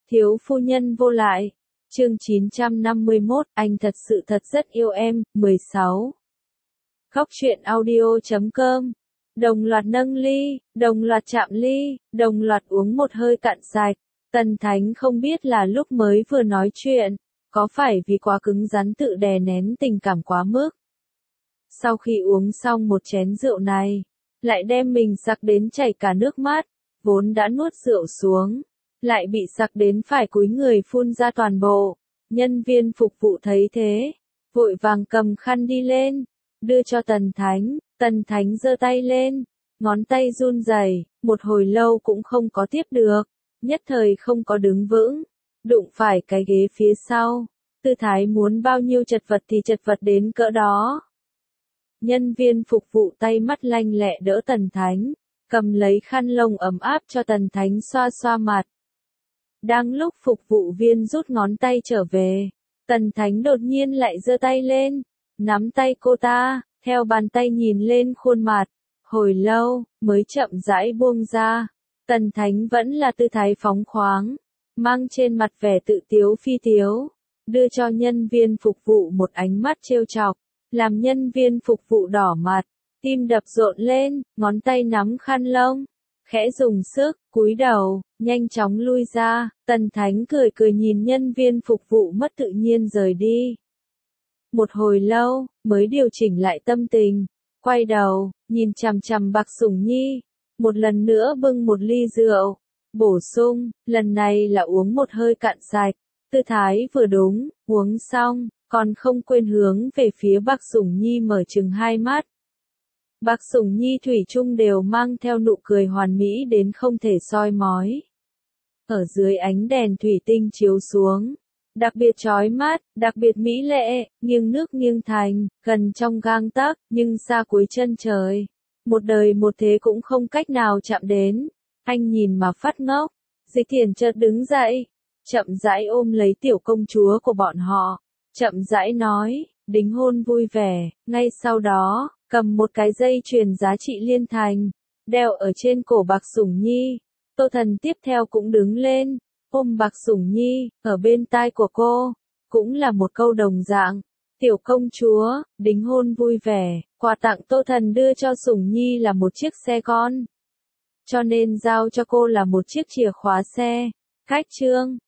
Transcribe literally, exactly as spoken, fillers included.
Thiếu phu nhân vô lại. Chương chín trăm năm mươi mốt, anh thật sự thật rất yêu em. mười sáu. Khóc chuyện audio chấm com. Đồng loạt nâng ly, đồng loạt chạm ly, đồng loạt uống một hơi cạn sạch. Tần Thánh không biết là lúc mới vừa nói chuyện, có phải vì quá cứng rắn tự đè nén tình cảm quá mức. Sau khi uống xong một chén rượu này, lại đem mình sặc đến chảy cả nước mắt, vốn đã nuốt rượu xuống, lại bị sặc đến phải cúi người phun ra toàn bộ. Nhân viên phục vụ thấy thế, vội vàng cầm khăn đi lên, đưa cho Tần Thánh. Tần Thánh giơ tay lên, ngón tay run rẩy, một hồi lâu cũng không có tiếp được, nhất thời không có đứng vững, đụng phải cái ghế phía sau, tư thái muốn bao nhiêu chật vật thì chật vật đến cỡ đó. Nhân viên phục vụ tay mắt lanh lẹ đỡ Tần Thánh, cầm lấy khăn lông ấm áp cho Tần Thánh xoa xoa mặt. Đang lúc phục vụ viên rút ngón tay trở về, Tần Thánh đột nhiên lại giơ tay lên, nắm tay cô ta, theo bàn tay nhìn lên khuôn mặt, hồi lâu, mới chậm rãi buông ra. Tần Thánh vẫn là tư thái phóng khoáng, mang trên mặt vẻ tự tiếu phi tiếu, đưa cho nhân viên phục vụ một ánh mắt trêu chọc, làm nhân viên phục vụ đỏ mặt, tim đập rộn lên, ngón tay nắm khăn lông, khẽ dùng sức, cúi đầu, nhanh chóng lui ra. Tần Thánh cười cười nhìn nhân viên phục vụ mất tự nhiên rời đi. Một hồi lâu, mới điều chỉnh lại tâm tình, quay đầu, nhìn chằm chằm Bạc Sủng Nhi, một lần nữa bưng một ly rượu, bổ sung, lần này là uống một hơi cạn sạch, tư thái vừa đúng, uống xong, còn không quên hướng về phía Bạc Sủng Nhi mở trừng hai mắt. Bạc Sủng Nhi thủy chung đều mang theo nụ cười hoàn mỹ đến không thể soi mói. Ở dưới ánh đèn thủy tinh chiếu xuống, đặc biệt chói mắt, đặc biệt mỹ lệ, nghiêng nước nghiêng thành, gần trong gang tấc, nhưng xa cuối chân trời. Một đời một thế cũng không cách nào chạm đến. Anh nhìn mà phát ngốc. Dịch Thiển chợt đứng dậy, chậm rãi ôm lấy tiểu công chúa của bọn họ, chậm rãi nói, đính hôn vui vẻ. Ngay sau đó, cầm một cái dây chuyền giá trị liên thành, đeo ở trên cổ Bạc Sủng Nhi. Tô Thần tiếp theo cũng đứng lên, ôm Bạc Sủng Nhi, ở bên tai của cô, cũng là một câu đồng dạng. Tiểu công chúa, đính hôn vui vẻ, quà tặng Tô Thần đưa cho Sủng Nhi là một chiếc xe con. Cho nên giao cho cô là một chiếc chìa khóa xe. Khách trương.